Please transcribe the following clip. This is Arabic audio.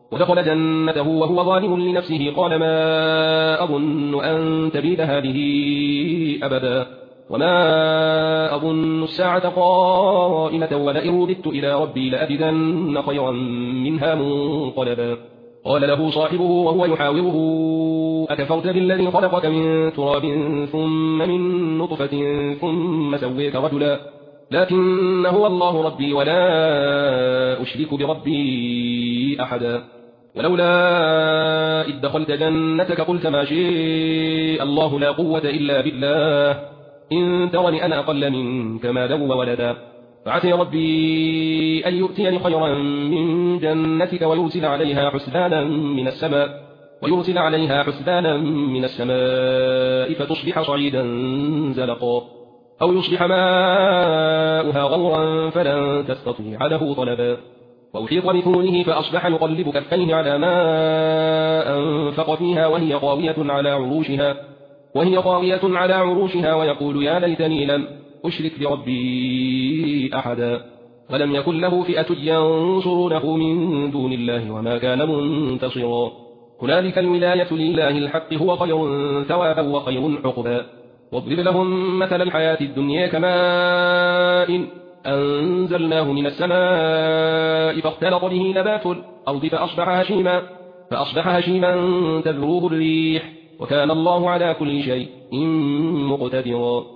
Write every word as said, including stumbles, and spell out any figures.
ودخل جنته وهو ظالم لنفسه قال ما أظن أن تبيد هذه أبدا وما أظن الساعة قائمة ولئن رددت إلى ربي لأجدن خيرا منها منقلبا قال له صاحبه وهو يحاوره أكفرت بالذي خلقك من تراب ثم من نطفة ثم سويك رجلا لكن هو الله ربي ولا أشرك بربي أحدا ولولا إذ دخلت جنتك قلت ما شاء الله لا قوة إلا بالله إن ترني أنا أقل منك مالا وولدا فعسى ربي أن يؤتيني خيرا من جنتك ويرسل عليها حسبانا من السماء ويرسل عليها حسبانا من السماء فتصبح صعيدا زلقا أو يصبح ماؤها غورا فلن تستطيع له طلبا وأحيط بثمنه فأصبح يقلب كفيه على ما أنفق فيها وهي خاوية على عروشها وهي خاوية على عروشها ويقول يا ليتني لم أشرك بربي أحدا ولم يكن له فئة ينصرونه من دون الله وما كان منتصرا هنالك الولاية لله الحق هو خير ثوابا وخير عقبا واضرب لهم مثل الحياة الدنيا كماء أنزلناه من السماء فاختلط به نبات الأرض فأصبح هشيما فأصبح هشيما تذروه الريح وكان الله على كل شيء مقتدرا